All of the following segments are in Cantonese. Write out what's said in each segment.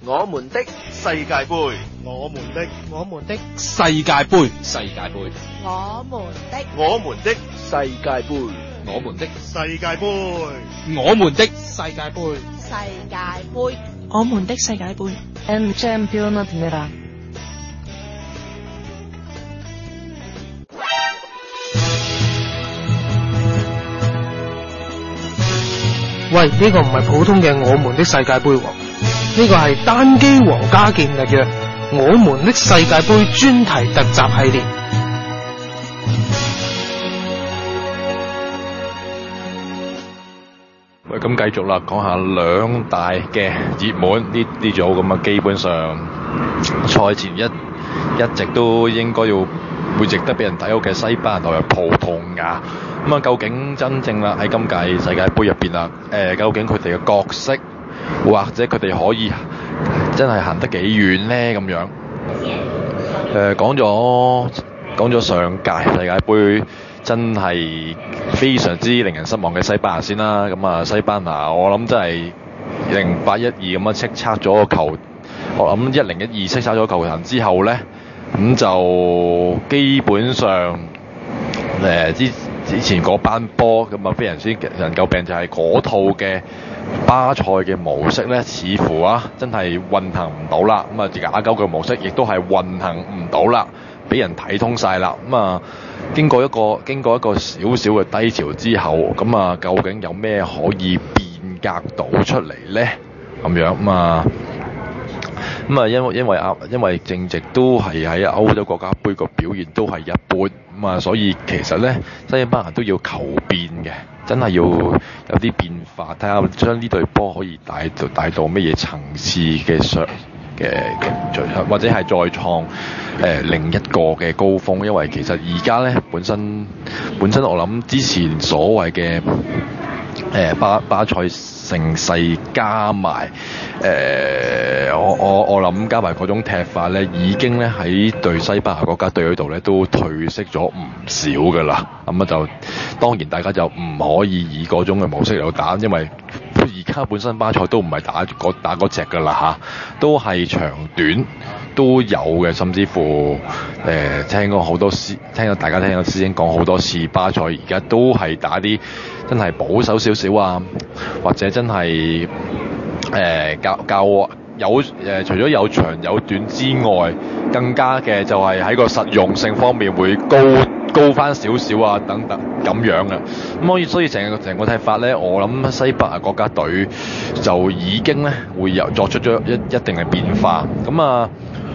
我們的世界盃， 我們的世界盃， 世界盃， 我們的世界盃， 我們的世界盃， 我們的世界盃， 世界盃， 我們的世界盃。 El Campionat Nera。 喂，呢個唔係普通嘅我們的世界盃喎，呢個係單機皇家健力嘅我們的世界盃專題特集系列。 喂，咁繼續啦，講下兩大嘅熱門呢組咁啊，基本上賽前一直都應該要會值得俾人睇好嘅西班牙同埋葡萄牙。咁啊，究竟真正啦喺今屆世界盃入邊啦，究竟佢哋嘅角色或者佢哋可以真係行得幾遠咧？咁樣講咗上屆世界盃真係非常之令人失望嘅西班牙先啦。咁啊，西班牙我諗真係0812咁樣叱咤咗個球，我諗1012叱咤咗球壇之後咧，咁就基本上之前嗰班波咁啊，非常之人詬病就係嗰套嘅巴塞嘅模式咧，似乎真係運行唔到啦。咁啊，亞洲嘅模式亦都係運行唔到啦，俾人睇通晒啦。咁啊，經過一個少少嘅低潮之後，咁啊，究竟有咩可以變革到出嚟咧？咁樣因為正值都係喺歐洲國家杯個表現都係一般，咁啊，所以其實咧西班牙都要求變嘅，真係要有啲變化，睇下將呢隊波可以帶到乜嘢層次嘅或者係再創另一個嘅高峰，因為其實而家咧本身我諗之前所謂嘅巴塞盛世加埋我諗加埋嗰種踢法咧，已經咧喺對西班牙國家隊嗰度咧都褪色咗唔少噶啦。咁啊就當然大家就唔可以以嗰種嘅模式嚟打，因為而家本身巴塞都唔係打嗰隻噶啦都係長短都有嘅，甚至乎聽咗大家聽咗師兄講好多次，巴塞而家都係打啲真係保守少少啊，或者真係較除咗有長有短之外，更加嘅就係喺個實用性方面會高翻少少啊，等等咁樣嘅。咁所以成個踢法咧，我諗西班牙國家隊就已經咧會作出咗一定嘅變化。咁啊，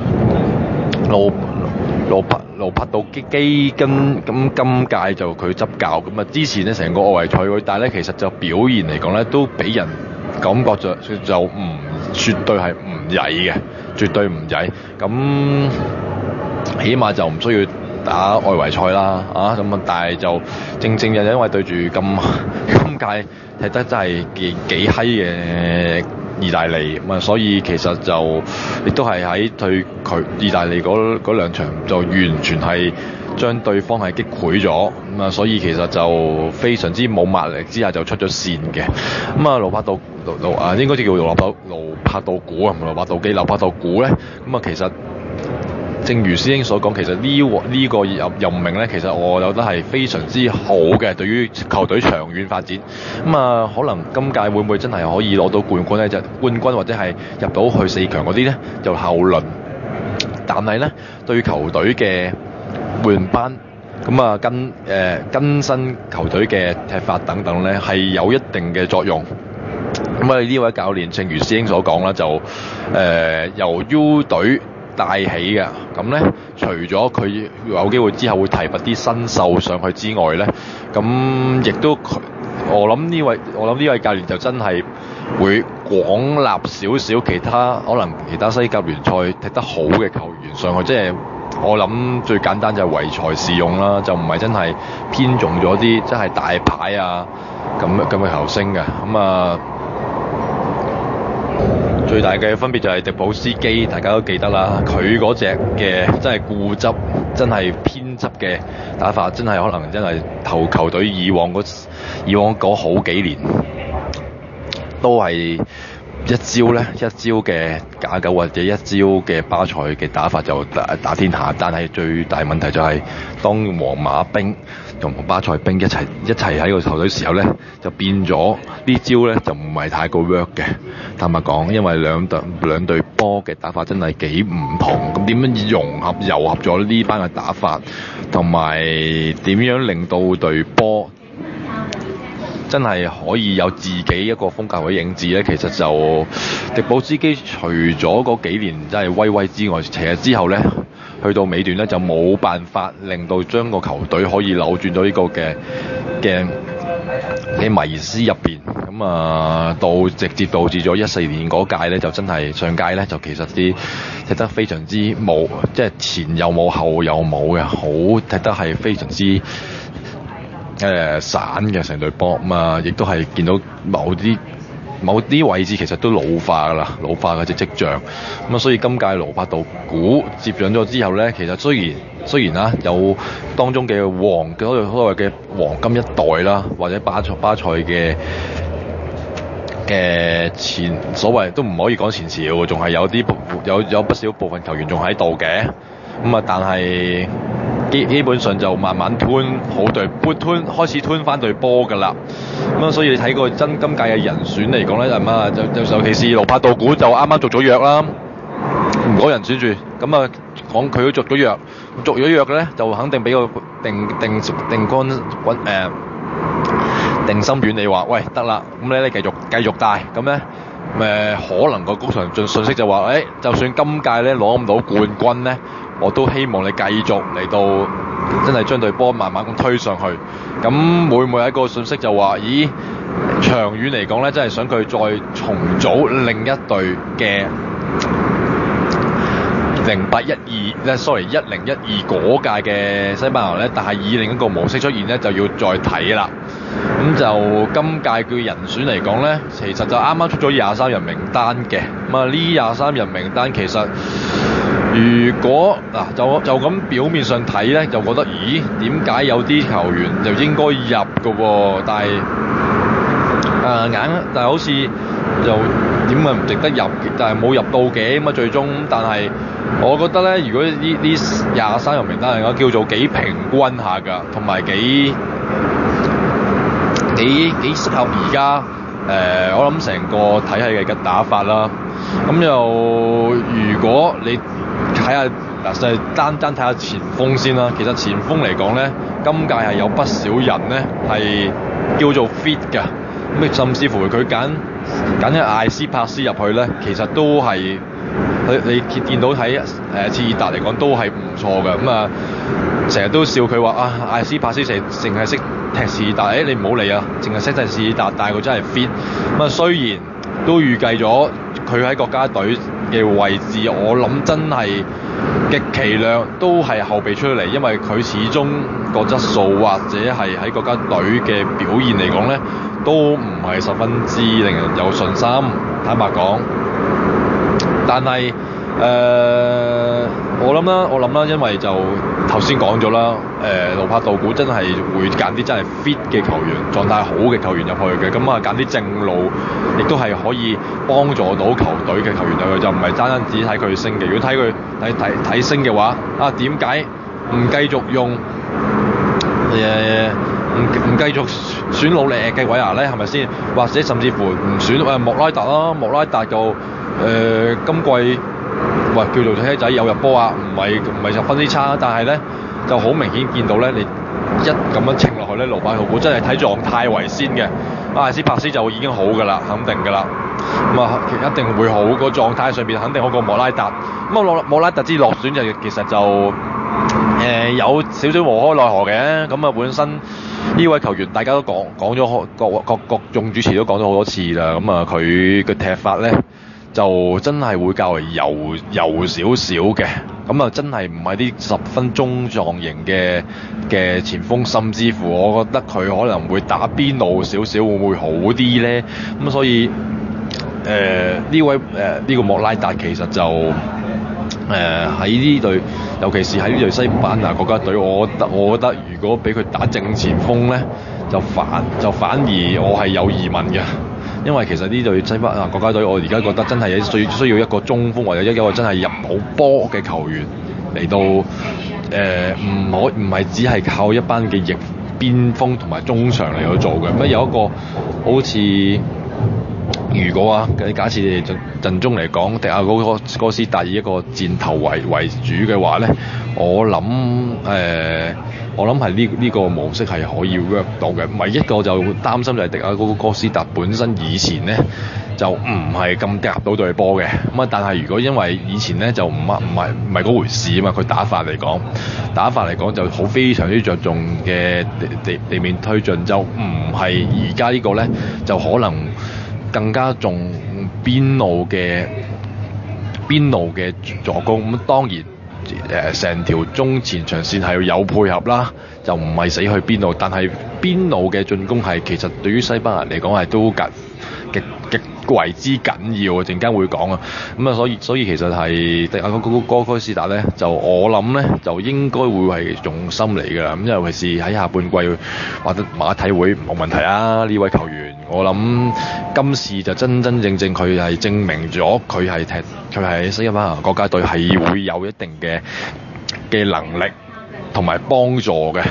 盧柏度基根咁今屆就佢執教，咁啊之前咧成個外圍賽佢，但係咧其實就表現嚟講咧都俾人感覺就絕對係唔曳嘅，絕對唔曳。咁起碼就唔需要打外圍賽啦，咁啊，但係就正因為對住今屆踢得真係幾閪嘅意大利，咁啊，所以其實就亦都係喺對佢意大利嗰兩場就完全係將對方係擊潰咗，咁啊，所以其實就非常之冇壓力之下就出咗線嘅。咁啊，盧柏度應該叫盧柏度古啊，唔係盧柏度基。盧柏度古咧，咁啊，其實正如師兄所講，其實呢個任命咧，其實我覺得係非常之好嘅，對於球隊長遠發展。咁啊，可能今屆會唔會真係可以攞到冠軍咧？就冠軍或者係入到去4強嗰啲咧，就後論。但係咧，對球隊嘅換班，咁啊更新球隊嘅踢法等等咧，係有一定嘅作用。咁啊，呢位教練正如師兄所講啦，就由 U 隊帶起嘅，咁咧除咗佢有機會之後會提拔啲新秀上去之外咧，咁亦都我諗呢位教練就真係會廣納少少其他西甲聯賽踢得好嘅球員上去，即係我諗最簡單就係唯才是用啦，就唔係真係偏重咗啲真係大牌啊咁嘅球星嘅。咁啊，最大嘅分別就係迪保斯基，大家都記得啦。佢嗰隻嘅真係固執、真係偏執嘅打法，真係可能真係球隊以往嗰好幾年都係一招嘅假九或者一招嘅巴塞嘅打法就打天下，但係最大問題就係當皇馬兵同巴塞兵一齊喺個球隊時候咧，就變咗呢招咧就唔係太過 work 嘅。坦白講，因為兩隊波嘅打法真係幾唔同，咁點樣糅合咗呢班嘅打法，同埋點樣令到隊波真係可以有自己一個風格或者影子咧？其實就迪保斯基除咗嗰幾年真係威之外，其實之後咧去到尾段咧就冇辦法令到將個球隊可以扭轉到呢個嘅迷思入邊，咁直接導致咗14年嗰屆咧就真係上屆咧就其實啲踢得非常之冇，即係前又冇後又冇嘅，好踢得係非常之散嘅成隊波，亦都係見到某啲位置其實都老化嘅隻跡象，所以今屆盧柏道古接掌咗之後咧，其實雖然有當中嘅所謂嘅黃金一代啦，或者巴塞嘅前所謂都唔可以講前朝，仲係有不少部分球員仲喺度嘅，但係基本上就慢慢好隊開始翻隊波㗎啦。所以你睇過今屆嘅人選嚟講咧，就尤其是盧柏道古就啱啱續咗約啦，唔講人選住，講佢都續咗約嘅咧，就肯定俾個定心丸你話，喂得啦，咁你繼續帶，咁咧可能個高層信息就話，就算今屆咧攞唔到冠軍咧，我都希望你繼續嚟到真係將隊波慢慢咁推上去。咁會唔會有一個信息就話，咦，長遠嚟講咧，真係想佢再重組另一隊嘅1012嗰屆嘅西班牙咧，但係以另一個模式出現咧，就要再睇啦。咁就今屆嘅人選嚟講咧，其實就啱啱出咗23人名單嘅。呢23人名單其實如果就咁表面上睇咧，就覺得咦，點解有啲球員就應該入嘅喎？但係好似就點解唔值得入？但係冇入到嘅最終。但係我覺得咧，如果呢23人名單嚟講，叫做幾平均下㗎，同埋幾適合而家我諗成個體系嘅打法啦。咁又如果你睇下就係單睇下前鋒先啦。其實前鋒嚟講咧，今屆係有不少人咧係叫做 fit 㗎。咁甚至乎佢揀嘅艾斯帕斯入去咧，其實都係你見到喺切爾達嚟講都係唔錯嘅。成日都笑佢話艾斯帕斯淨係識踢切爾達，你唔好理啊，淨係識踢切爾達，但係佢真係 fit。雖然都預計咗佢喺國家隊嘅位置，我諗真係極其量都係後備出嚟，因為佢始終個質素或者係喺國家隊嘅表現嚟講咧，都唔係十分之令人有信心。坦白講，但係我諗啦，因為就頭先講咗啦，盧柏道古真係會揀啲真係 fit 嘅球員，狀態好嘅球員入去嘅，咁揀啲正路，亦都係可以幫助到球隊嘅球員入去，就唔係單單只睇佢升嘅。如果睇佢睇升嘅話，點解唔繼續用唔繼續選努力嘅韋亞咧？係咪先？或者甚至乎唔選莫拉達啦，莫拉達就今季叫做車仔有入波啊，唔係十分之差，但係咧就好明顯見到咧，你一咁樣稱落去咧，盧柏道古真係睇狀態為先嘅。艾斯帕斯就已經好㗎啦，肯定㗎啦。一定會好，個狀態上邊肯定好過莫拉達。莫拉達之落選就其實就有少少無可奈何嘅。本身呢位球員大家都講咗各種主持都講咗好多次啦。佢嘅踢法咧就真係會較為柔少少嘅。真係唔係啲10分中狀型嘅前鋒，甚至乎我覺得佢可能會打邊路少少，會唔會好啲咧？所以呢位呢個莫拉達其實就喺呢隊，尤其是喺呢隊西班牙國家隊，我覺得如果俾佢打正前鋒咧，就反而我係有疑問嘅。 因為其實呢隊西班牙國家隊，我而家覺得真係需要一個中鋒或者一個真係入到波嘅球員嚟到唔係只係靠一班嘅翼邊鋒同埋中場嚟去做嘅。咁有一個好似如果假設陣中嚟講，迪亞哥斯達以一個箭頭為主嘅話咧，我諗係呢個模式係可以 work 到嘅。唯一個就擔心就係迪亞哥斯達本身以前咧就唔係咁夾到隊波嘅。咁但係如果因為以前咧就唔係嗰回事啊嘛，佢打法嚟講就好非常之着重嘅地面推進，就唔係而家呢個咧就可能更加重邊路嘅助攻。咁當然成條中前場線係要有配合啦，就唔係死去邊路，但係邊路嘅進攻係其實對於西班牙嚟講係都極為之緊要啊！陣間會講啊，咁所以其實係迪亞哥斯達咧，就我諗咧就應該會係重心嚟㗎啦。咁尤其是喺下半季或者馬體會冇問題啊！呢位球員，我諗今次就真正佢係證明咗佢係西班牙國家隊係會有一定嘅能力同埋幫助嘅。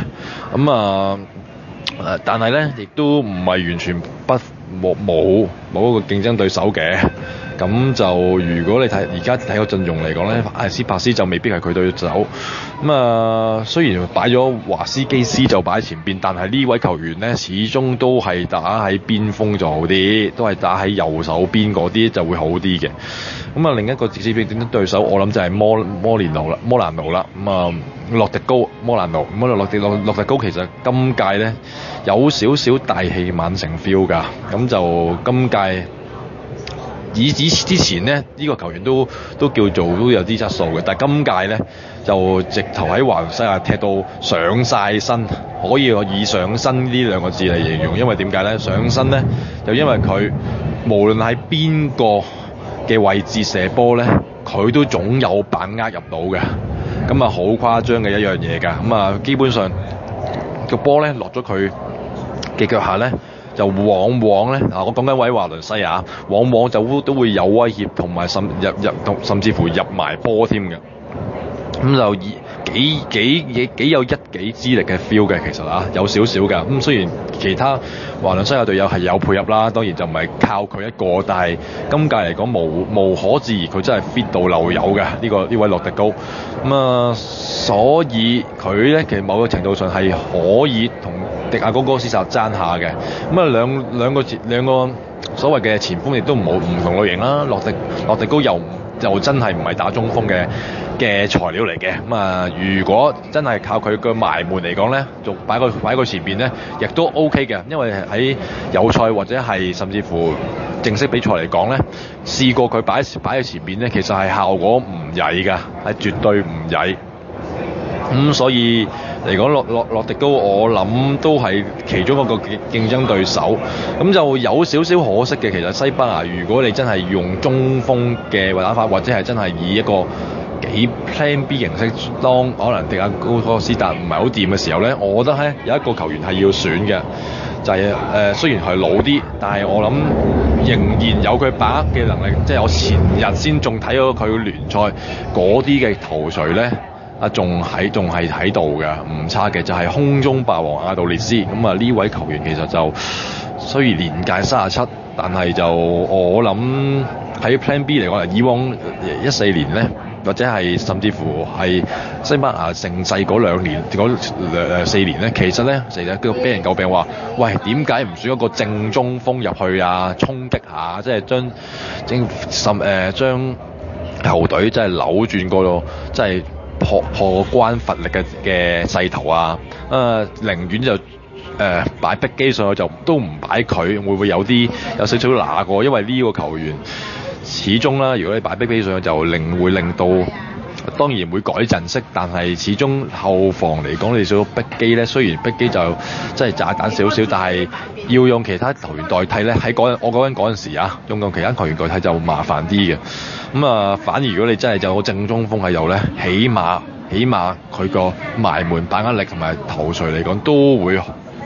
但係咧亦都唔係完全冇一個競爭對手嘅。咁就如果你而家睇個陣容嚟講咧，艾斯帕斯就未必係佢對手。雖然擺咗華斯基斯就擺喺前邊，但係呢位球員咧始終都係打喺邊鋒就好啲，都係打喺右手邊嗰啲就會好啲嘅。另一個直接競爭對手，我諗就係摩蘭奴啦。洛迪高摩蘭奴。洛迪高其實今屆咧有少少大器晚成 feel 㗎。咁就今屆之前咧呢個球員都叫做都有啲質素嘅，但係今屆咧就直頭喺華倫西亞踢到上晒身，可以以上身呢兩個字嚟形容。因為點解咧？上身咧就因為佢無論喺邊個嘅位置射波咧，佢都總有把握入到嘅。好誇張嘅一樣嘢㗎。基本上個波咧落咗佢嘅腳下咧，就往往咧我講緊位華倫西亞，往往就都會有威脅同埋甚至乎入埋波添嘅。就幾有一己之力嘅 feel 嘅，其實有少少㗎。雖然其他華倫西亞隊友係有配合啦，當然就唔係靠佢一個，但係今屆嚟講無可置疑，佢真係 fit 到漏油嘅呢位洛迪高。所以佢咧其實某個程度上係可以同迪亞哥斯達爭下嘅。兩個所謂嘅前鋒亦都唔同類型啦。洛迪高又真係唔係打中鋒嘅材料嚟嘅。如果真係靠佢嘅埋門嚟講咧，就擺佢前邊咧，亦都 OK 嘅。因為喺友賽或者係甚至乎正式比賽嚟講咧，試過佢擺喺前邊咧，其實係效果唔曳㗎，係絕對唔曳。所以嚟講，洛迪高我諗都係其中一個競爭對手。就有少少可惜嘅，其實西班牙如果你真係用中鋒嘅打法，或者係真係以一個幾 Plan B 形式，當可能迪亞哥斯達唔係好掂嘅時候咧，我覺得咧有一個球員係要選嘅，就係雖然係老啲，但係我諗仍然有佢把握嘅能力。即係我前日先仲睇咗佢聯賽嗰啲嘅頭槌咧。仲係喺度嘅，唔差嘅，就係空中霸王阿杜列斯。呢位球員其實就雖然年屆37，但係就我諗喺 Plan B 嚟講，以往14年咧，或者係甚至乎係西班牙盛世嗰4年咧，其實咧成日都俾人詬病話，喂，點解唔選一個正中鋒入去啊？衝擊下，即係將球隊即係扭轉個即係破關乏力嘅勢頭啊！寧願就擺逼機上去，就都唔擺佢，會唔會有少少拿過？因為呢個球員始終啦，如果你擺逼機上去，就會令到當然會改陣式，但係始終後防嚟講，你少逼機咧，雖然逼機就真係炸彈少少，但係要用其他球員代替咧，我講緊嗰陣時啊，用其他球員代替就麻煩啲嘅。反而如果你真係就有正中鋒喺度咧，起碼佢個埋門把握力同埋頭槌嚟講都會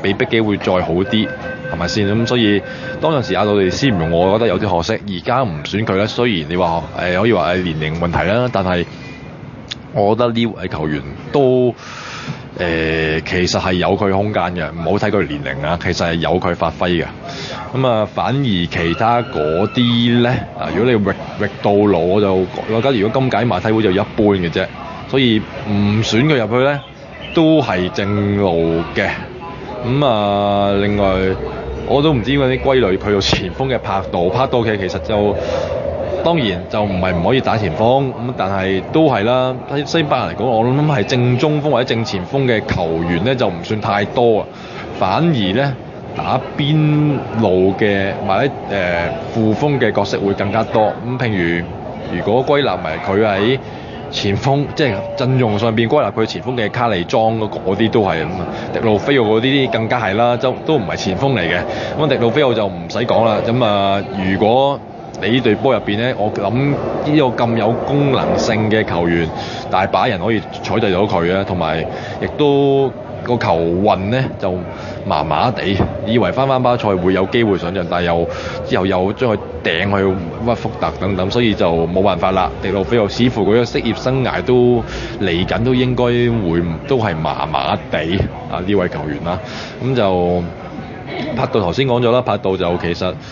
比碧基會再好啲，係咪先？咁所以當陣時阿杜列斯唔用，我覺得有啲可惜。而家唔選佢咧，雖然你話可以話係年齡問題啦，但係我覺得呢位球員都其實係有佢空間嘅，唔好睇佢年齡啊，其實係有佢發揮嘅。咁啊，反而其他嗰啲咧如果你域到老，我覺得如果今屆馬體會就一般嘅啫，所以唔選佢入去咧都係正路嘅。咁啊，另外我都唔知嗰啲歸類去到前鋒嘅拍到嘅，其實就當然就唔係唔可以打前鋒咁，但係都係啦。喺西班牙嚟講，我諗係正中鋒或者正前鋒嘅球員咧就唔算太多啊，反而咧打邊路嘅或者副鋒嘅角色會更加多。咁譬如果歸納埋佢喺前鋒，即係陣容上邊歸納佢前鋒嘅卡利莊嗰啲都係咁啊，迪路菲奧嗰啲更加係啦，都唔係前鋒嚟嘅。咁迪路菲奧就唔使講啦。咁啊，如果你呢隊波入邊咧，我諗呢個咁有功能性嘅球員，大把人可以取代到佢啊，同埋亦都個球運咧就麻麻地，以為翻巴塞會有機會上陣，但係之後又將佢掟去屈福特等等，所以就冇辦法啦。迪路菲奧似乎佢嘅職業生涯都嚟緊，都應該會都係麻麻地啊呢位球員啦。咁就拍到頭先講咗啦，拍到就其實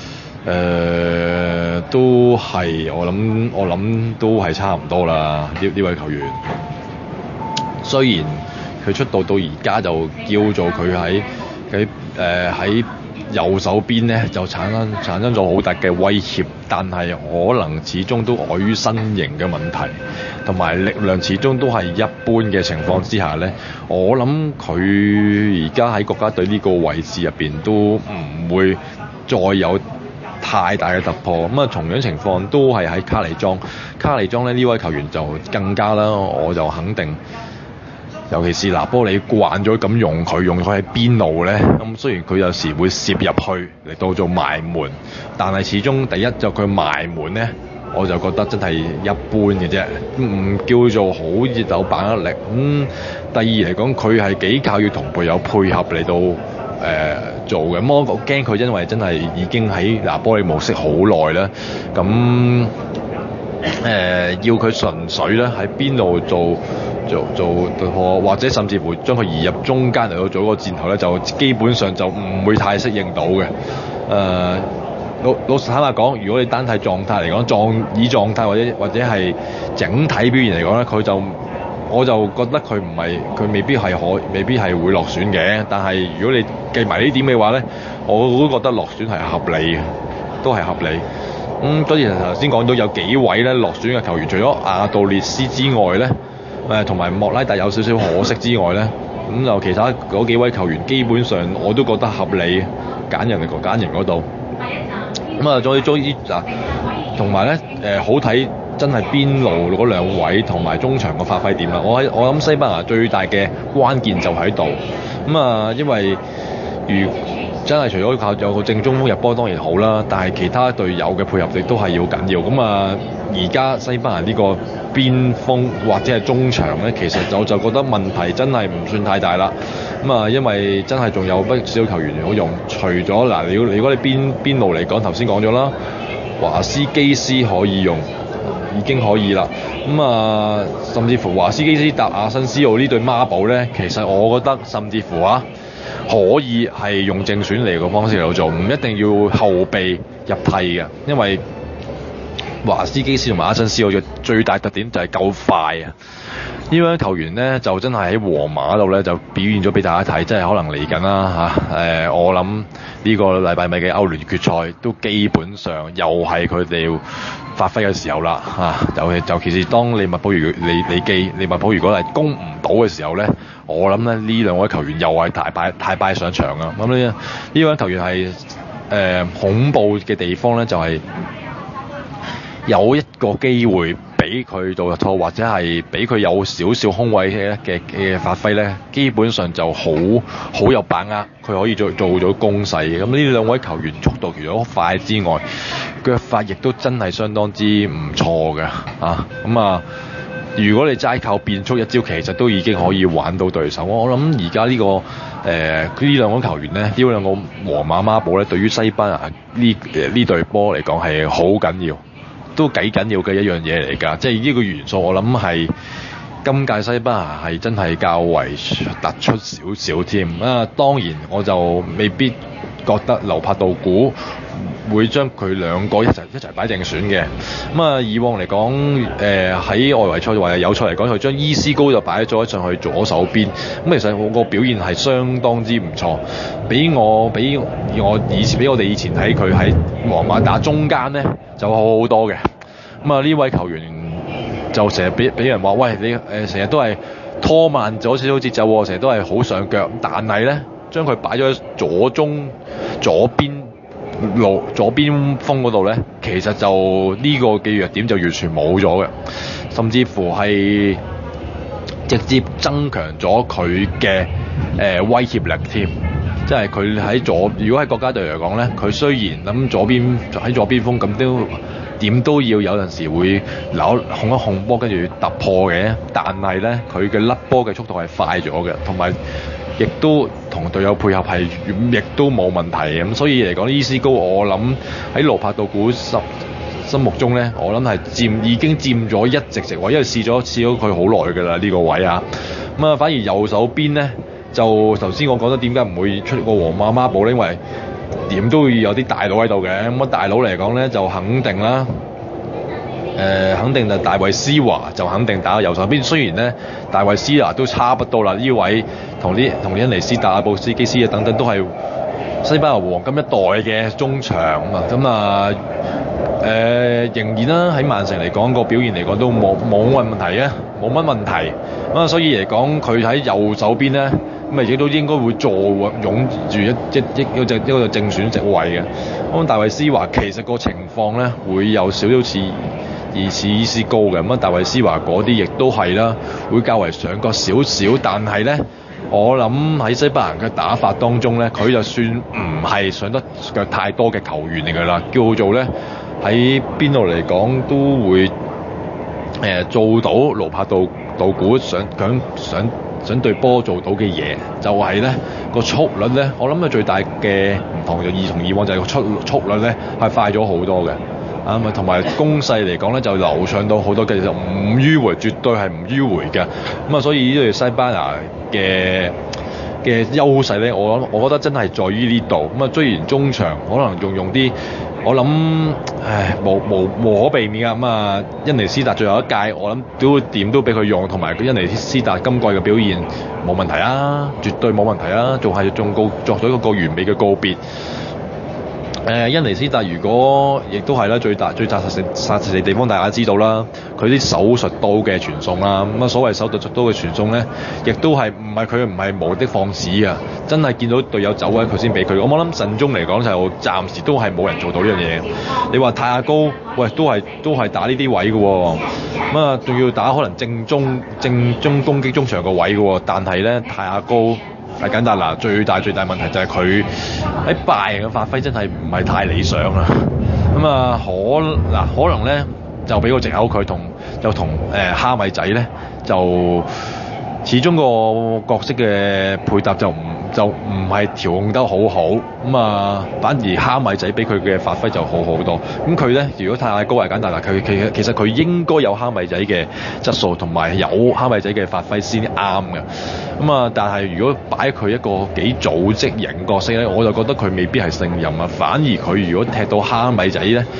都係我諗都係差唔多啦。呢位球員雖然佢出道到而家就叫做佢喺右手邊咧就產生咗好大嘅威脅，但係可能始終都礙於身形嘅問題，同埋力量始終都係一般嘅情況之下咧，我諗佢而家喺國家隊呢個位置入邊都唔會再有太大嘅突破。咁啊，同樣情況都係喺卡利莊咧，呢位球員就更加啦，我就肯定。尤其是拿波里慣咗咁用佢喺邊路咧，咁雖然佢有時會攝入去嚟到做埋門，但係始終第一就佢埋門咧，我就覺得真係一般嘅啫，唔叫做好有把握力。第二嚟講，佢係幾靠要同隊友配合嚟到做嘅。我驚佢因為真係已經喺拿波里模式好耐啦，咁要佢純粹咧喺邊路做或者甚至乎將佢移入中間嚟到做個箭頭咧，就基本上就唔會太適應到嘅。老實坦白講，如果你單睇狀態嚟講，以狀態或者係整體表現嚟講咧，我就覺得佢未必係會落選嘅。但係如果你計埋呢點嘅話咧，我都覺得落選係合理嘅，都係合理。當然頭先講到有幾位咧落選嘅球員，除咗阿杜列斯之外咧，同埋莫拉特有少少可惜之外咧，咁就其他嗰幾位球員基本上我都覺得合理，揀人嗰度。咁啊，再同埋咧好睇真係邊路嗰兩位同埋中場嘅發揮點啦。我諗西班牙最大嘅關鍵就喺度。咁啊，因為真係除咗靠有個正中鋒入波當然好啦，但係其他隊友嘅配合亦都係要緊要。咁啊，而家西班牙呢個邊鋒或者係中場咧，其實我就覺得問題真係唔算太大啦。咁啊，因為真係仲有不少球員好用，除咗嗱，如果你邊路嚟講，頭先講咗啦，華斯基斯可以用，已經可以啦。咁啊，甚至乎華斯基斯搭阿申斯奧呢對孖寶咧，其實我覺得甚至乎可以係用正選嚟嘅方式嚟到做，唔一定要後備入替嘅，因為華斯基斯同埋阿申斯奧嘅最大特點就係夠快啊！呢位球員咧就真係喺皇馬度咧就表現咗俾大家睇，即係可能嚟緊啦嚇。我諗呢個禮拜尾嘅歐聯決賽都基本上又係佢哋要發揮嘅時候啦嚇。尤其是當利物浦如果係攻唔到嘅時候咧，我諗咧呢兩位球員又係大敗上場啊！咁呢位球員係恐怖嘅地方咧，就係有一個機會俾佢做錯，或者係俾佢有少少空位嘅發揮咧，基本上就好有把握，佢可以做咗攻勢嘅。咁呢兩位球員速度除咗快之外，腳法亦都真係相當之唔錯嘅啊！咁啊， 如果你齋靠變速一招，其實都已經可以玩到對手。我諗而家呢兩個球員呢，呢兩個皇馬孖寶咧，對於西班牙呢隊波嚟講係好緊要，都幾緊要嘅一樣嘢嚟㗎。即係呢個元素，我諗係今屆西班牙係真係較為突出少少添。當然我就未必覺得劉柏道古會將佢兩個一齊擺正選嘅。以往嚟講，喺外圍賽或者友賽嚟講，佢將伊斯高就擺咗上去左手邊。其實我個表現係相當之唔錯，比我哋以前睇佢喺皇馬打中間呢就好好多嘅。呢位球員就成日俾人話，喂，你成日都係拖慢咗少少節奏，成日都係好上腳，但係呢，將佢擺咗左邊鋒嗰度呢，其實就呢個嘅弱點就完全冇咗嘅，甚至乎係直接增強咗佢嘅威脅力添。即係佢如果喺國家隊嚟講呢，佢雖然喺左邊鋒咁點都要有陣時會控一控波跟住突破嘅，但係呢，佢嘅甩波嘅速度係快咗嘅，同埋亦都同隊友配合係亦都冇問題。咁所以嚟講，伊斯高我諗喺盧柏道古心目中呢，我諗係已經佔咗一席位，因為試咗佢好耐㗎啦呢個位啊。反而右手邊呢，就頭先我講得點解唔會出個皇馬孖寶呢？因為點都會有啲大佬喺度嘅。大佬嚟講呢，就肯定啦，肯定就大衛斯華就肯定打右手邊。雖然呢，大衛斯華都差不多啦，呢位同恩尼斯達、布斯基斯等等都係西班牙黃金一代嘅中場仍然啦，喺曼城嚟講個表現嚟講都冇乜問題啊，冇乜問題。所以嚟講佢喺右手邊呢，亦都應該會坐擁住一個正選席位嘅。大衛斯華其實個情況呢，會有少少似伊斯高嘅。大衛斯華嗰啲亦都係啦，會較為上角少少，但係呢，我諗喺西班牙嘅打法當中呢，佢就算唔係上得腳太多嘅球員嚟㗎啦，叫做呢，喺邊度嚟講都會做到盧柏道古想對波做到嘅嘢，就係呢個速率呢。我諗最大嘅唔同就同以往就係個速率呢係快咗好多嘅。同埋攻勢嚟講呢，就流暢到好多嘅，就唔迂迴，絕對係唔迂迴嘅。所以呢隊西班牙嘅優勢呢，我覺得真係在於呢度。雖然中場可能用啲，我諗無可避免㗎。恩尼斯達最後一屆，我諗點都俾佢用，同埋恩尼斯達今季嘅表現冇問題啊，絕對冇問題啊，作咗一個完美嘅告別。恩尼斯達如果亦都係啦，最殺食嘅地方大家知道啦，佢啲手術刀嘅傳送啦，所謂手術刀嘅傳送呢，亦都係唔係無的放矢啊！真係見到隊友走位佢先俾佢。我諗陣中嚟講就暫時都係冇人做到呢樣嘢。你話泰亞高，喂都係打呢啲位嘅喎，仲要打可能正中攻擊中場個位嘅喎，但係呢，泰亞高係簡單啦，最大問題就係佢喺拜仁嘅發揮真係唔係太理想啦。可能咧就俾個藉口佢同哈米仔咧就始終個角色嘅配搭就唔係調控得好好。反而哈米仔俾佢嘅發揮就好好多。佢咧如果太高係簡單啦，其實佢應該有哈米仔嘅質素同埋有哈米仔嘅發揮先啱嘅。但係如果擺佢一個幾組織型角色咧，我就覺得佢未必係勝任啊。反而佢如果踢到哈米仔咧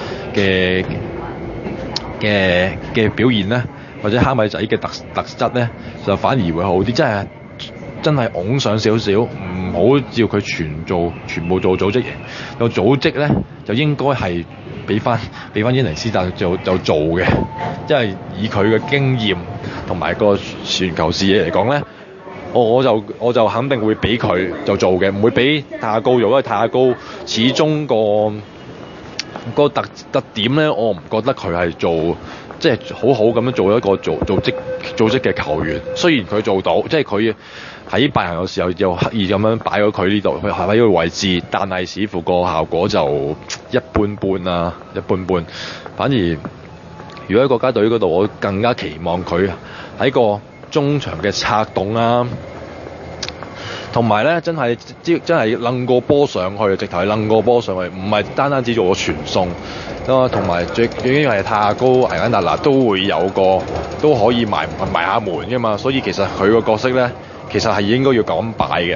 嘅表現咧，或者哈米仔嘅特質咧，就反而會好啲。真係拱上少少，唔好照佢全部做組織型。有組織咧，就應該係俾翻恩尼斯達就做嘅。因為以佢嘅經驗同埋個全球視野嚟講咧，我就肯定會俾佢就做嘅，唔會俾泰亞高做，因為泰亞高始終個特點咧，我唔覺得佢係做即係好好咁樣做一個組織嘅球員。雖然佢做到，即係佢喺拜仁嘅時候又刻意咁樣擺咗佢呢度，佢喺呢個位置，但係似乎個效果就一般般啦，一般般。反而如果喺國家隊嗰度，我更加期望佢喺個中場嘅策動啊，同埋咧真係掕個波上去，直頭係掕個波上去，唔係單單只做個傳送。同埋最緊要係泰亞高艾簡達拿都會有個都可以埋下門㗎嘛，所以其實佢個角色咧，其實係應該要咁擺嘅。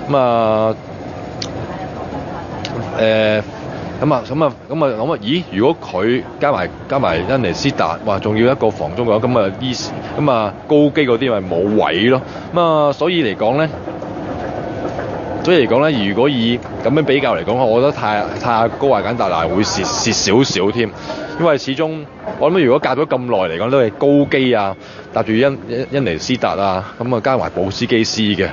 咦？如果佢加埋恩尼斯達，話仲要一個防中嘅話，咁啊高基嗰啲咪冇位咯。所以嚟講咧，如果以咁樣比較嚟講，我覺得泰亞高艾簡達拿會蝕少少添，因為始終我諗如果隔咗咁耐嚟講，都係高基啊搭住恩尼斯達啊，咁啊加埋布斯基斯嘅，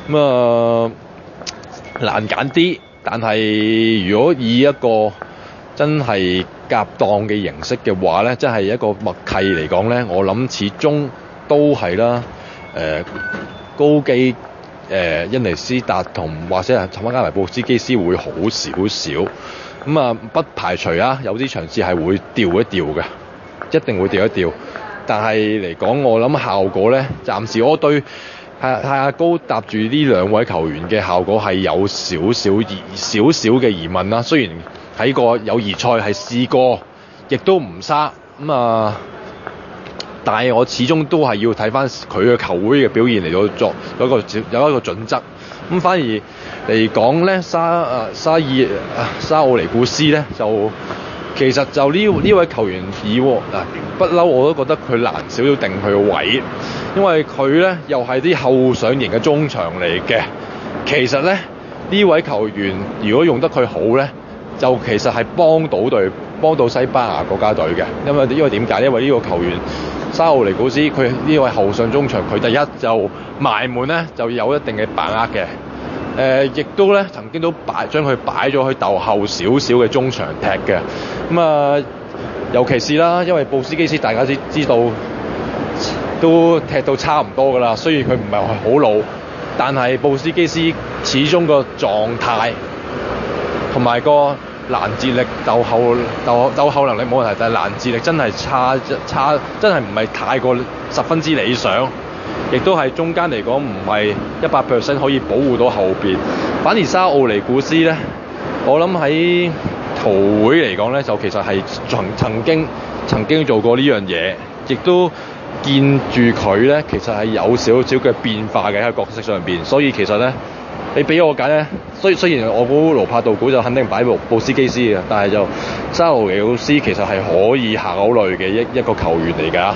難揀啲。但係如果以一個真係夾檔嘅形式嘅話咧，真係一個默契嚟講咧，我諗始終都係啦。高基恩尼斯達同或者係加埋布斯基斯會好少少。不排除啊，有啲場次係會調一調嘅，一定會調一調。但係嚟講，我諗效果咧，暫時我對泰亞高搭住呢兩位球員嘅效果係有少少嘅疑問啦。雖然喺個友誼賽係試過，亦都唔差但係我始終都係要睇翻佢嘅球會嘅表現嚟到作有一個準則。反而嚟講咧，沙奧尼古斯咧其實就呢位球員不嬲我都覺得佢難少少定佢個位，因為佢咧又係啲後上型嘅中場嚟嘅。其實咧呢位球員如果用得佢好咧，就其實係幫到西班牙國家隊嘅。因為點解？因為呢個球員沙奧尼古斯佢呢位後上中場，佢第一就埋門咧就有一定嘅把握嘅。亦都咧曾經都將佢擺咗去鬥後少少嘅中場踢嘅。尤其是啦，因為布斯基斯大家知道都踢到差唔多噶啦，雖然佢唔係好老，但係布斯基斯始終個狀態同埋個攔截力鬥後能力冇問題，但係攔截力真係差，真係唔係太過十分之理想。亦都係中間嚟講唔係100% 可以保護到後邊。反而沙奧尼古斯咧，我諗喺圖會嚟講咧，就其實係曾經做過呢樣嘢，亦都見住佢咧，其實係有少少嘅變化嘅喺角色上邊。所以其實咧，你俾我揀咧，雖然我估盧帕杜古就肯定擺布斯基斯嘅，但係就沙奧尼古斯其實係可以考慮嘅一個球員嚟㗎。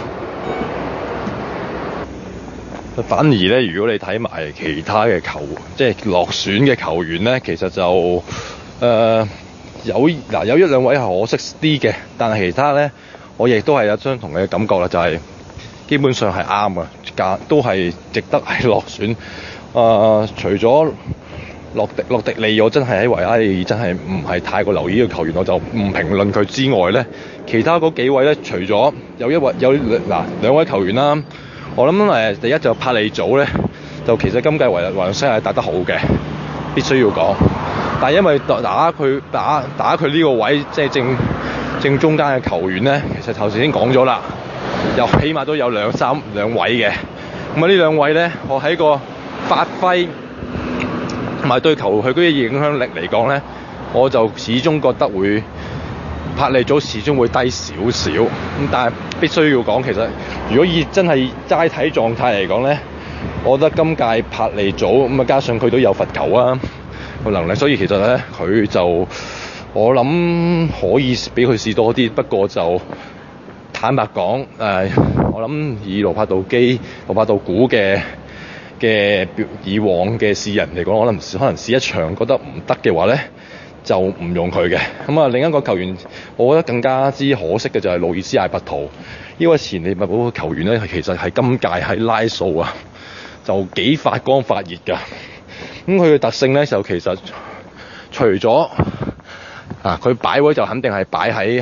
反而咧，如果你睇埋其他嘅即係落選嘅球員咧，其實就有一兩位係可惜啲嘅，但係其他咧，我亦都係有相同嘅感覺啦，就係基本上係啱嘅，都係值得係落選。除咗洛迪利，我真係喺維拉利爾真係唔係太過留意呢個球員，我就唔評論佢之外咧，其他嗰幾位咧，除咗有兩位球員啦。我諗第一就帕利祖咧，就其實今屆華倫西亞打得好嘅，必須要講。但係因為打佢呢個位，即係正中間嘅球員咧，其實頭先已經講咗啦，又起碼都有兩位嘅。呢兩位咧，我喺個發揮同埋對球佢嗰啲影響力嚟講咧，我就始終覺得帕利祖始終會低少少。但係必須要講，其實如果以真係齋睇狀態嚟講咧，我覺得今屆帕利祖加上佢都有罰球啊個能力，所以其實咧佢就我諗可以俾佢試多啲。不過就坦白講，我諗以盧帕杜古嘅以往嘅試人嚟講，可能試一場覺得唔得嘅話咧，就唔用佢嘅。另一個球員，我覺得更加之可惜嘅就係路易斯艾伯圖呢位前利物浦嘅球員咧，其實係今屆喺拉素啊，就幾發光發熱㗎。佢嘅特性咧，就其實除咗佢擺位就肯定係擺喺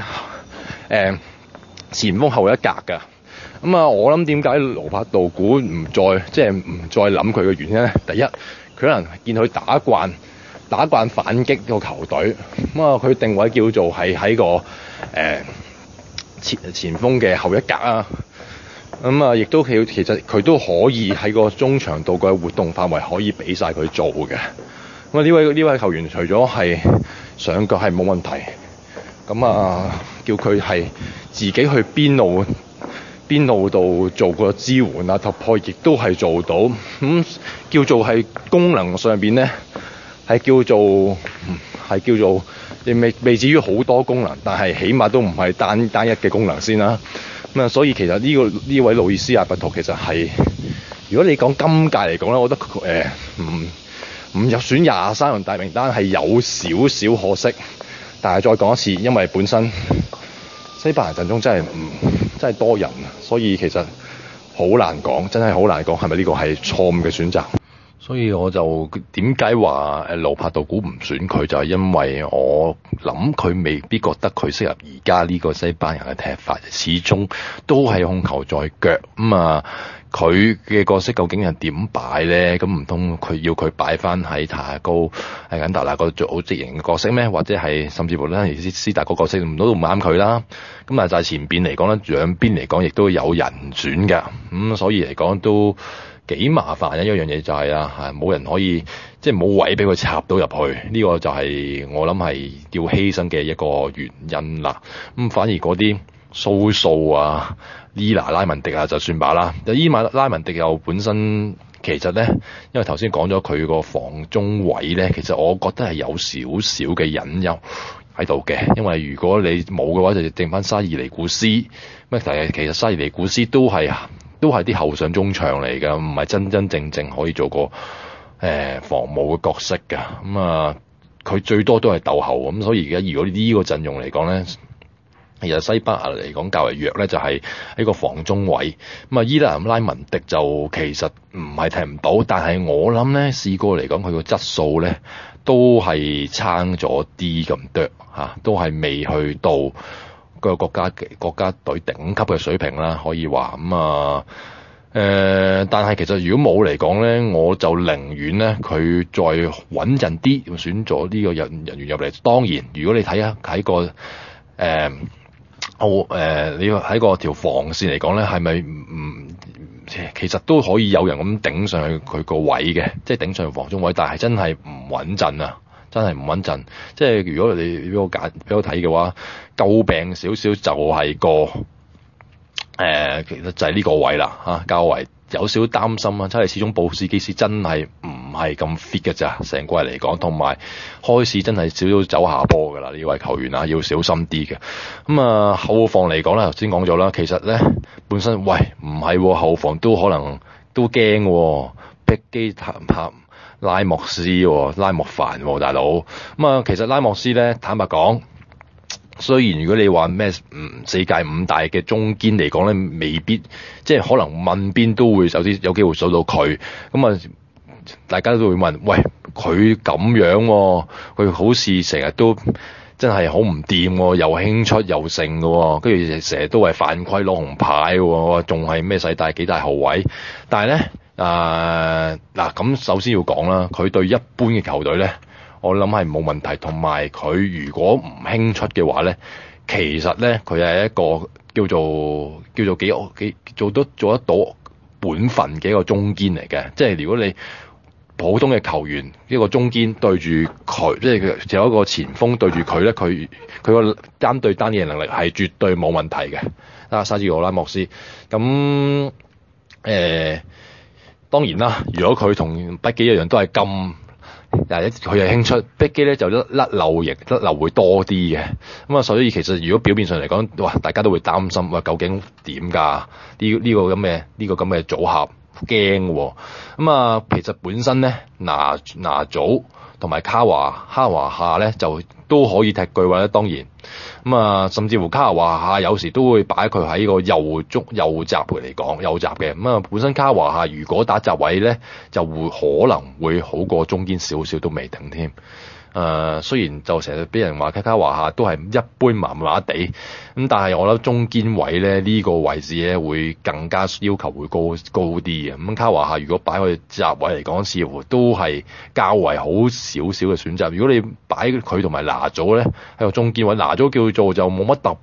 前鋒後一格㗎。我諗點解盧帕杜古唔再諗佢嘅原因咧？第一，佢可能見佢打慣反擊個球隊，佢定位叫做係喺個前鋒嘅後一格啊。亦都其實佢都可以喺個中場度嘅活動範圍可以俾晒佢做嘅。呢位球員除咗係上腳係冇問題，叫佢係自己去邊路度做個支援啊突破，亦都係做到。叫做係功能上邊咧係叫做未至於好多功能，但係起碼都唔係單一嘅功能先啦。所以其實呢位路易斯阿伯圖其實係，如果你講今屆嚟講咧，我覺得唔入選23人大名單係有少少可惜。但係再講一次，因為本身西班牙陣中真係多人，所以其實好難講，真係好難講係咪呢個係錯誤嘅選擇。所以我就點解話盧柏道古唔選佢，就係因為我諗佢未必覺得佢適合而家呢個西班牙嘅踢法，始終都係控球在腳佢嘅角色究竟係點擺咧？咁唔通佢要佢擺翻喺塔高係緊達拿個做好直型嘅角色咩？或者係甚至乎咧斯達個角色都唔啱佢啦。咁但係就係前邊嚟講咧，兩邊嚟講亦都有人選㗎。所以嚟講都幾麻煩嘅一樣嘢就係冇人可以即係冇位俾佢插到入去，呢個就係我諗係要犧牲嘅一個原因啦。反而嗰啲蘇素啊、拉文迪啊就算罷啦。拉文迪又本身其實咧，因為頭先講咗佢個防中位咧，其實我覺得係有少少嘅隱憂喺度嘅。因為如果你冇嘅話，就剩翻沙爾尼古斯。其實沙爾尼古斯都係啲後上中場嚟㗎，唔係真正可以做個防務嘅角色㗎。佢最多都係鬥後咁，所以而家如果呢個陣容嚟講咧，其實西班牙嚟講較為弱咧，就係喺個防中位。伊拉文迪就其實唔係踢唔到，但係我諗咧試過嚟講，佢個質素咧都係差咗啲咁多都係未去到個國家隊頂級嘅水平啦，可以話但係其實如果冇嚟講咧，我就寧願咧佢再穩陣啲，選咗呢個人員入嚟。當然，如果你睇下喺個你喺個條防線嚟講咧，係咪其實都可以有人咁頂上去佢個位嘅，即係頂上去防中位，但係真係唔穩陣啊！真係唔穩陣。即係如果你俾我睇嘅話，詬病少少就係其實就係呢個位啦較為有少少擔心啊！真係始終布斯基斯真係唔係咁 fit 嘅咋，成個人嚟講，同埋開始真係少少走下坡噶啦，呢位球員要小心啲嘅。後防嚟講咧，頭先講咗啦，其實咧本身唔係後防都可能都驚碧基塔拉莫斯拉莫凡大佬。其實拉莫斯咧，坦白講，雖然如果你話咩世界5大嘅中堅嚟講咧，未必即係可能問邊都會有機會數到佢。大家都會問，喂，佢咁樣佢好似成日都真係好唔掂，又輕出又勝嘅，跟住成日都係犯規攞紅牌嘅，仲係咩世大幾大後衛。但係咧咁首先要講啦，佢對一般嘅球隊咧，我諗係冇問題。同埋佢如果唔輕出嘅話咧，其實咧佢係一個叫做幾做得到本分嘅一個中堅嚟嘅。即係如果你普通嘅球員一個中堅對住佢，即係佢有一個前鋒對住佢咧，佢個單對單嘅能力係絕對冇問題嘅。沙治奧拉莫斯咁當然啦，如果佢同碧基一樣都係咁，佢係輕出，碧基咧就甩漏會多啲嘅。所以其實如果表面上嚟講，大家都會擔心，究竟點㗎？呢個咁嘅組合驚喎。其實本身咧拿祖同埋卡華夏咧就都可以踢巨位啦。當然甚至乎卡華夏有時都會擺佢喺個右閘嚟講右閘嘅。本身卡華夏如果打閘位咧，就會可能會好過中堅少少都未定添。雖然就成日俾人話卡華夏都係一般麻麻地，但係我諗中堅位咧呢個位置咧會更加要求會高啲嘅。卡華夏如果擺去閘位嚟講，似乎都係較為好少少嘅選擇。如果你擺佢同埋拿祖咧喺個中堅位，拿祖叫做就冇乜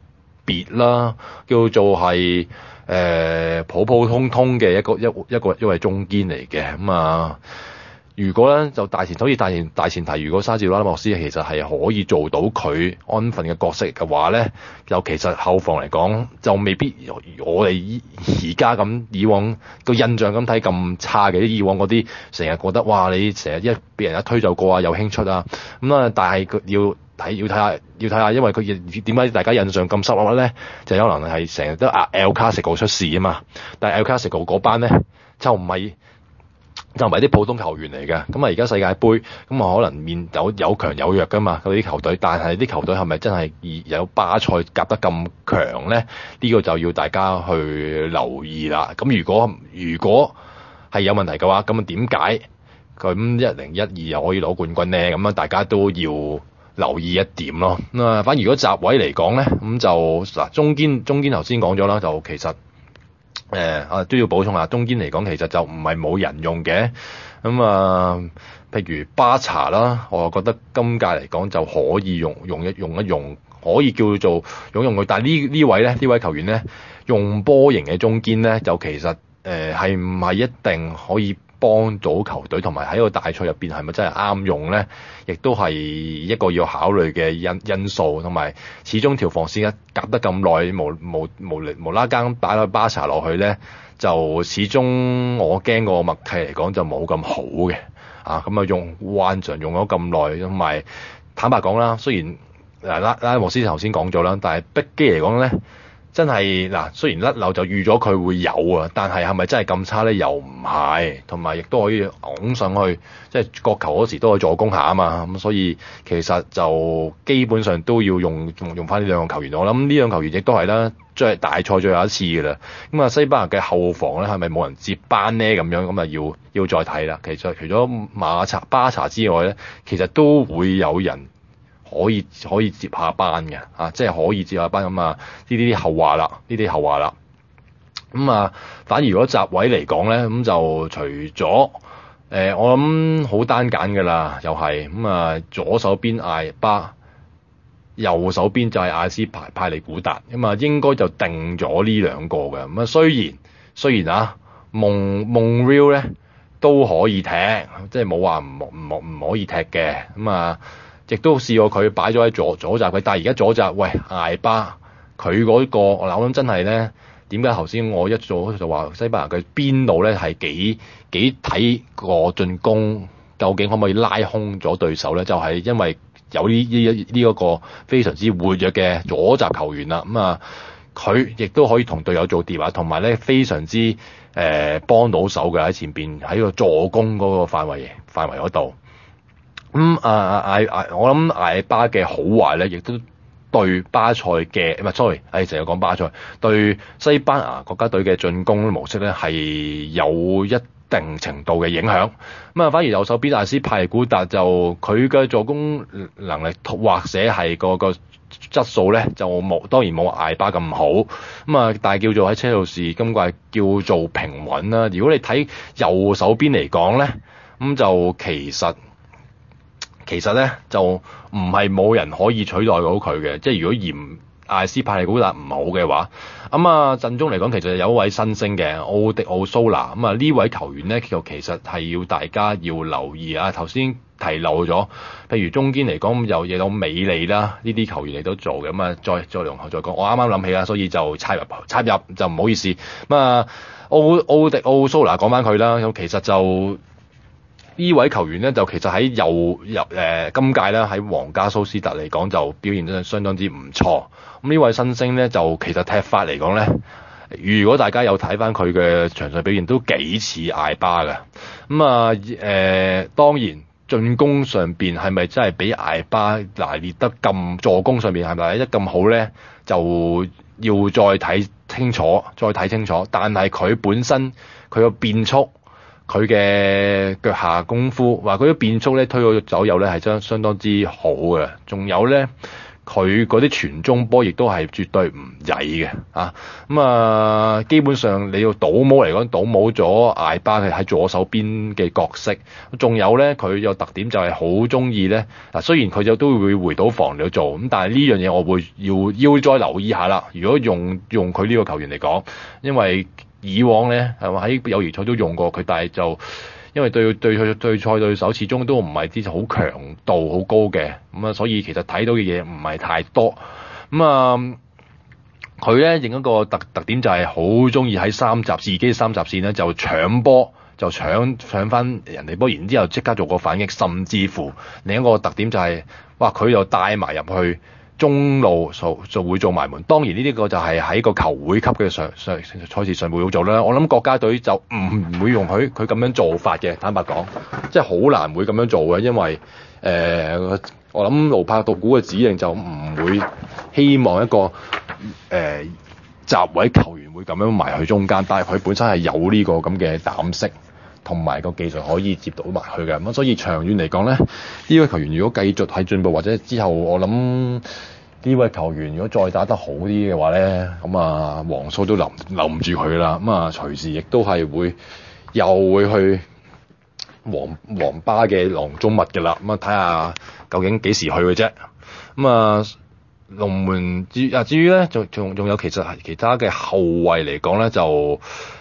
別啦，叫做係普普通通嘅一位中堅嚟嘅咁啊。如果咧就大前提，如果沙治拉莫斯其實係可以做到佢安分嘅角色嘅話咧，就其實後防嚟講就未必我哋而家咁以往個印象咁睇咁差嘅。以往嗰啲成日覺得哇，你成日俾人一推就過啊，有輕出啊咁啊，但係佢要睇下，因為佢點解大家印象咁深刻咧？就可能係成日都El Clasico 出事啊嘛。但係 El Clasico 嗰班咧就唔係啲普通球員嚟嘅。咁啊，而家世界盃咁啊，可能面有強有弱噶嘛，嗰啲球隊。但係啲球隊係咪真係有巴塞夾得咁強咧？呢個就要大家去留意啦。咁如果係有問題嘅話，咁啊點解咁1012又可以攞冠軍咧？咁啊，大家都要留意一點咯。咁啊，反而如果閘位嚟講咧，咁就嗱中堅頭先講咗啦，就其實都要補充下，中堅嚟講其實就唔係冇人用嘅。咁啊，譬如巴查啦，我覺得今屆嚟講就可以用一用，可以叫做用佢。但係呢位球員咧，用波型嘅中堅咧，就其實係唔係一定可以幫到球隊，同埋喺個大賽入邊係咪真係啱用咧？亦都係一個要考慮嘅因素，同埋始終條防線夾得咁耐，無啦更擺落巴查落去咧，就始終我驚個默契嚟講就冇咁好嘅啊！咁啊用彎場用咗咁耐，同埋坦白講啦，雖然拉莫斯頭先講咗啦，但係碧基嚟講咧。真係嗱，雖然甩漏就預咗佢會有啊，但係咪真係咁差咧？又唔係，同埋亦都可以拱上去，即係角球嗰時都可以助攻下啊嘛。咁所以其實就基本上都要用翻呢兩個球員。我諗呢兩個球員亦都係啦，即係大賽最後一次㗎啦。咁啊，西班牙嘅後防咧係咪冇人接班咧？咁樣咁啊要再睇啦。其實除咗巴查之外咧，其實都會有人可以接下班嘅即係可以接下班咁啊！呢啲後話啦。咁啊，反而如果閘位嚟講咧，咁就除咗我諗好單揀㗎啦，又係咁啊，左手邊艾巴，右手邊就係艾斯派利古達，咁啊應該就定咗呢兩個嘅。咁啊雖然啊夢 Real 咧都可以踢，即係冇話唔可以踢嘅。咁啊亦都試過佢擺咗喺左閘嘅，但係而家左閘艾巴佢嗰個我諗真係咧，點解頭先我一早就話西班牙嘅邊路咧係幾睇個進攻究竟可唔可以拉空咗對手咧？就係因為有呢一個非常之活躍嘅左閘球員啦。咁啊佢亦都可以同隊友做疊啊，同埋咧非常之幫到手嘅喺前邊喺個助攻嗰個範圍嗰度。我諗艾巴嘅好壞咧，亦都對巴塞嘅唔係 sorry，成日講巴塞對西班牙國家隊嘅進攻模式咧係有一定程度嘅影響。咁啊，反而右手邊艾斯派古達就佢嘅助攻能力或者係個質素咧就當然冇艾巴咁好。咁啊，但係叫做喺車路士今季叫做平穩啦。如果你睇右手邊嚟講咧，咁就其實咧就唔係冇人可以取代到佢嘅，即係如果嫌艾斯派利古達唔好嘅話，咁啊陣中嚟講其實有一位新星嘅奧迪奧蘇拿，咁啊呢位球員咧就其實係要大家要留意啊。頭先提漏咗，譬如中堅嚟講又有美利啦，呢啲球員嚟都做嘅。咁啊再往後再講，我啱啱諗起啦，所以就插入就唔好意思。咁啊奧迪奧蘇拿講翻佢啦，咁其實就呢位球員咧就其實喺今屆咧喺皇家蘇斯達嚟講就表現得相當之唔錯。咁呢位新星咧就其實踢法嚟講咧，如果大家有睇翻佢嘅場上表現都幾似艾巴嘅。咁啊當然進攻上邊係咪真係比艾巴拿捏得咁，助攻上邊係咪一咁好咧？就要再睇清楚。但係佢本身佢個變速，佢嘅腳下功夫，話佢啲變速咧推到左右咧係相當之好嘅。仲有咧， 佢嗰啲傳中波亦都係絕對唔曳嘅啊！基本上你要倒模嚟講，倒模咗艾巴佢喺左手邊嘅角色，仲有咧佢有特點就係好中意咧嗱，雖然佢就都會回到防嚟做，咁但係呢樣嘢我會要再留意下啦。如果用佢呢個球員嚟講，因為以往咧係咪喺友誼賽都用過佢，但係就因為對賽對手始終都唔係啲好強度好高嘅，所以其實睇到嘅嘢唔係太多。佢咧另一個特點就係好中意喺自己三閘線咧就搶波，就搶翻人哋波，然之後即刻做個反擊，甚至乎另一個特點就係佢又帶埋入去中路就會做埋門。當然呢啲個就係喺個球會級嘅賽事上會做啦。我諗國家隊就唔會容許佢咁樣做法嘅，坦白講，即係好難會咁樣做嘅，因為我諗盧柏特股嘅指令就唔會希望一個閘位球員會咁樣埋去中間，但係佢本身係有呢個咁嘅膽識同埋個技術可以接到埋去嘅，咁所以長遠嚟講咧，呢位球員如果繼續係進步，或者之後我諗呢位球員如果再打得好啲嘅話咧，黃蘇都留唔住佢啦，隨時亦都係又會去皇巴嘅囊中物嘅啦，睇下究竟幾時去嘅啫。龍門至於咧，仲有其實係其他嘅後衛嚟講咧，就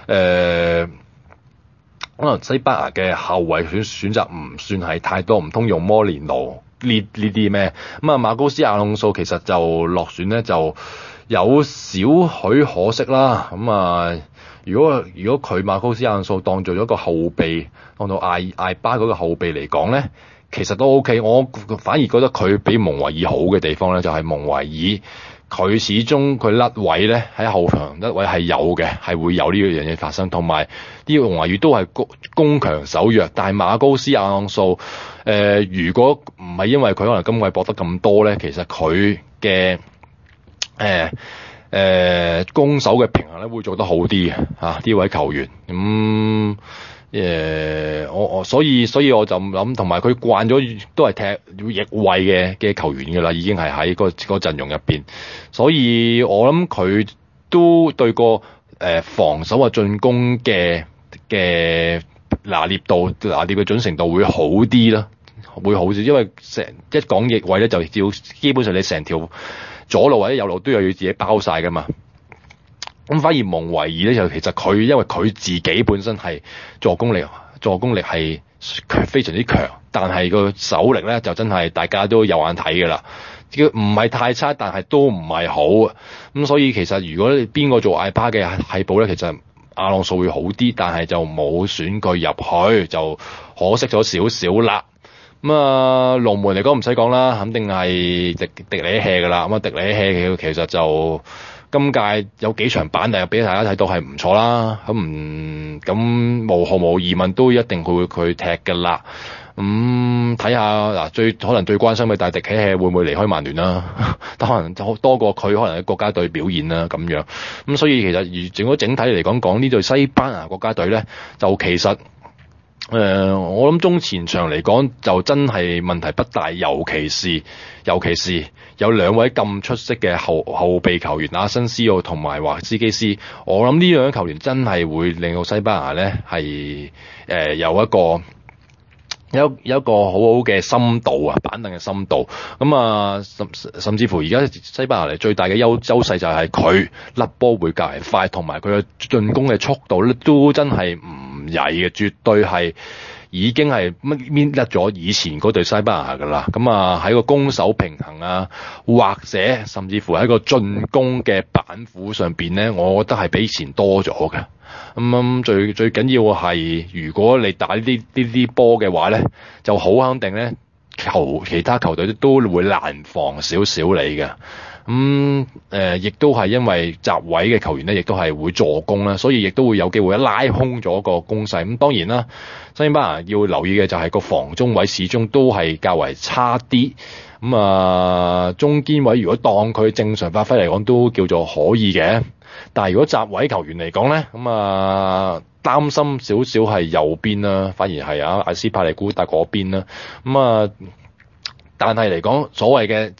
可能西班牙嘅後衛選擇唔算係太多，唔通用摩連奴呢啲咩？馬高斯阿隆素其實就落選咧，就有少許可惜啦。如果佢馬高斯阿隆素當做咗個後備，當到艾巴嗰個後備嚟講咧，其實都 OK。我反而覺得佢比蒙維爾好嘅地方咧，就係蒙維爾佢始終佢甩位咧，喺後場甩位係有嘅，係會有呢樣嘢發生。同埋啲蒙維爾都係攻強守弱，但係馬高斯阿朗素如果唔係因為佢可能今季搏得咁多咧，其實佢嘅攻守嘅平衡咧會做得好啲嘅呢位球員所以我就諗，同埋佢慣咗都係踢翼位嘅球員㗎啦，已經係喺個陣容入邊，所以我諗佢都對個防守進攻嘅拿捏嘅準程度會好啲啦，會好啲，因為一講翼位咧就要基本上你成條左路或者右路都要自己包晒㗎嘛。反而蒙維爾咧就其實因為佢自己本身係助攻力係非常之強，但係個手力咧就真係大家都有眼睇㗎啦，唔係太差，但係都唔係好。所以其實如果你邊個做艾巴嘅替補咧，其實阿朗素會好啲，但係就冇選佢入去，就可惜咗少少啦。龍門嚟講唔使講啦，肯定係迪里希㗎啦。迪里希其實就今屆有幾場板，但係俾大家睇到係唔錯啦。咁毫無疑問都一定會佢踢㗎啦。睇下嗱，可能最關心嘅大迪希會唔會離開曼聯啦？可能多過佢可能喺國家隊表現啦咁樣。所以其實整體嚟講呢隊西班牙國家隊咧，就其實我諗中前場嚟講就真係問題不大，尤其是有兩位咁出色嘅後備球員阿申斯奧同埋華斯基斯，我諗呢兩位球員真係會令到西班牙咧係有一個好好嘅深度啊，板凳嘅深度。甚至乎而家西班牙嚟最大嘅優勢就係佢甩波會較為快，同埋佢嘅進攻嘅速度咧都真係唔曳嘅，絕對係已經係搣甩咗以前嗰隊西班牙噶啦。喺個攻守平衡啊，或者甚至乎喺個進攻嘅板斧上邊咧，我覺得係比以前多咗嘅。最緊要係如果你打呢啲波嘅話咧，就好肯定咧，其他球隊都會難防少少你嘅。亦都係因為閘位嘅球員咧，亦都係會助攻啦，所以亦都會有機會拉空咗個攻勢。當然啦，西班牙要留意嘅就係個防中位始終都係較為差啲。中堅位如果當佢正常發揮嚟講都叫做可以嘅，但係如果閘位球員嚟講咧，擔心少少係右邊啦，反而係阿斯帕利古達嗰邊啦。但係嚟講，所謂嘅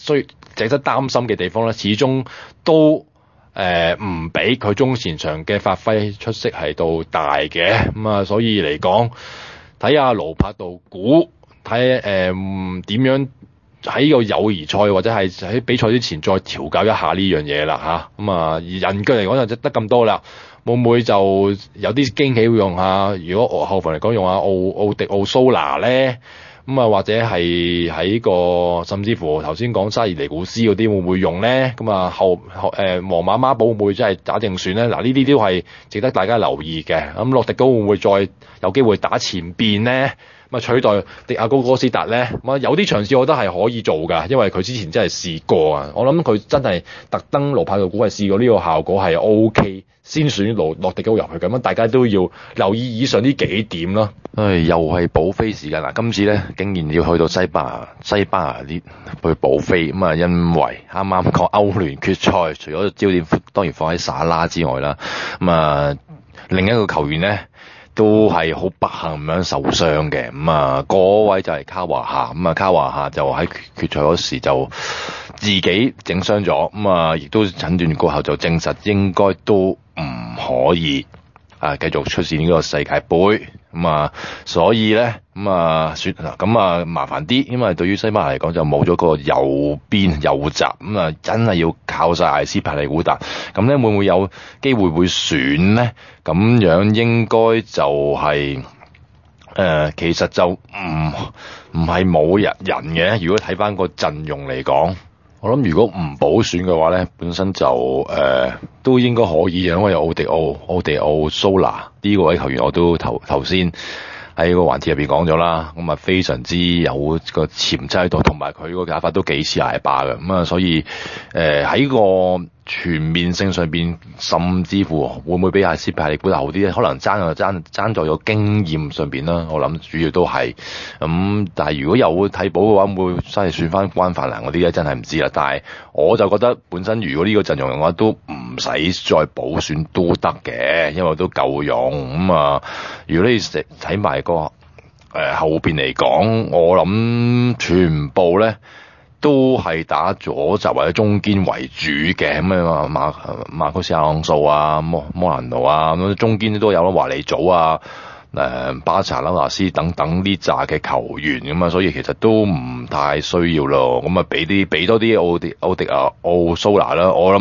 值得擔心嘅地方咧，始終都唔俾佢中前場嘅發揮出色係到大嘅，咁啊，所以嚟講睇下盧柏道古睇點樣喺個友誼賽或者係喺比賽之前再調教一下呢樣嘢啦嚇，咁啊人腳嚟講就得咁多啦，會唔會就有啲驚喜會用下？如果後防嚟講用下奧迪奧蘇拿咧？咁啊，或者係喺個甚至乎頭先講沙爾尼古斯嗰啲會唔會用咧？咁啊皇馬孖寶會唔會真係打正選咧？嗱，呢啲都係值得大家留意嘅。咁洛迪高會唔會再有機會打前邊咧？咁啊取代迪亞高哥斯達咧？咁啊有啲場次我覺得係可以做㗎，因為佢之前真係試過啊。我諗佢真係特登盧柏道古係試過呢個效果係 OK。先選洛迪高入去咁樣，大家都要留意以上呢幾點咯。 又係補飛時間啦！今次咧竟然要去到西班牙呢去補飛咁啊，因為啱啱講歐聯決賽，除咗焦點當然放喺薩拉之外啦，咁啊另一個球員咧都係好不幸咁樣受傷嘅，咁啊嗰位就係卡華夏，咁啊卡華夏就喺決賽嗰時就自己整傷咗，咁啊亦都診斷過後就證實應該都唔可以繼續出戰呢個世界盃，咁啊所以咧咁啊麻煩啲，因為對於西班牙嚟講就冇咗個右邊右閘，咁啊真係要靠晒艾斯帕利古達，咁咧會唔會有機會會選咧？咁樣應該就係其實就唔係冇人嘅，如果睇翻個陣容嚟講。我諗如果唔補選嘅話咧，本身就都應該可以嘅，因為有奧迪奧蘇拿呢個位球員，我都頭先喺個環節入邊講咗啦，咁啊非常之有個潛質喺度，同埋佢個打法都幾似艾巴嘅，咁啊所以喺個全面性上邊，甚至乎會唔會比阿斯帕利古達好啲咧？可能爭在咗經驗上邊啦。我諗主要都係咁，但係如果有替補嘅話，會唔會真係算翻關凡蘭嗰啲咧？真係唔知啦。但係我就覺得本身如果呢個陣容嘅話，都唔使再補選都得嘅，因為都夠用咁啊。如果你睇埋個後邊嚟講，我諗全部咧都係打左閘或者中堅為主嘅，咁啊馬庫斯阿朗素啊、摩蘭奴啊，咁中堅都有啦，華利祖啊、巴查拉納斯等等呢紮嘅球員咁啊，所以其實都唔太需要咯。咁啊，俾多啲奧迪啊、奧蘇拿啦，我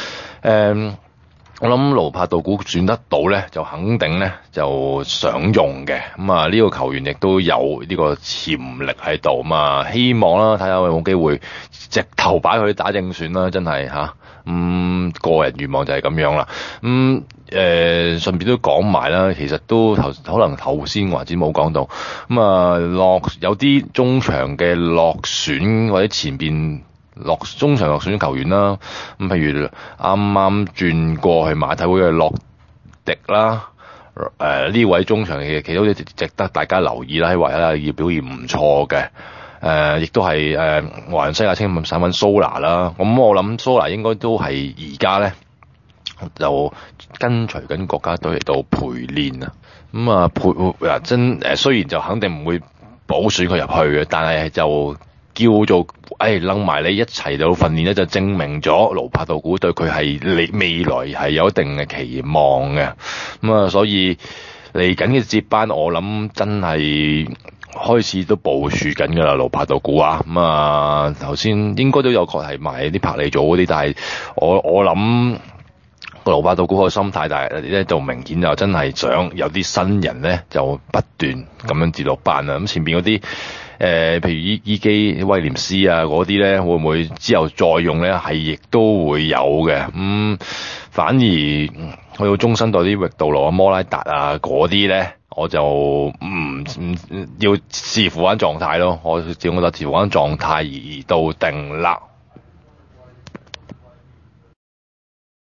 諗盧柏道古選得到咧，就肯定咧就想用嘅。咁啊，呢個球員亦都有呢個潛力喺度嘛，希望啦，睇下有冇機會直頭擺佢打正選啦，真係吓。個人願望就係咁樣啦。順便都講埋啦，其實都可能頭先或者冇講到。有啲中場嘅落選或者前邊中場落選球員啦，咁譬如啱啱轉過去馬體會嘅洛迪啦，呢位中場嘅其實都值得大家留意啦，喺維拉利爾表現唔錯嘅，亦都係華倫西亞青訓省份蘇拿啦，咁我諗蘇拿應該都係而家咧就跟隨緊國家隊嚟到陪練啊，雖然就肯定唔會補選佢入去嘅，但係就叫做掕埋你一齊到訓練咧，就證明咗盧柏道古對佢係未來係有一定嘅期望嘅。所以嚟緊嘅接班，我諗真係開始都部署緊噶啦，盧柏道古啊。頭先應該都有確係埋啲柏利組嗰啲，但係我諗盧柏道古個心態，但係咧就明顯就真係想有啲新人咧就不斷咁樣接落班啊。咁前邊嗰啲譬如伊基威廉斯啊嗰啲咧，會唔會之後再用咧？係亦都會有嘅。反而去到中生代啲域杜羅啊、摩拉達啊嗰啲咧，我就唔要視乎翻狀態咯。我只覺得視乎翻狀態而到定啦。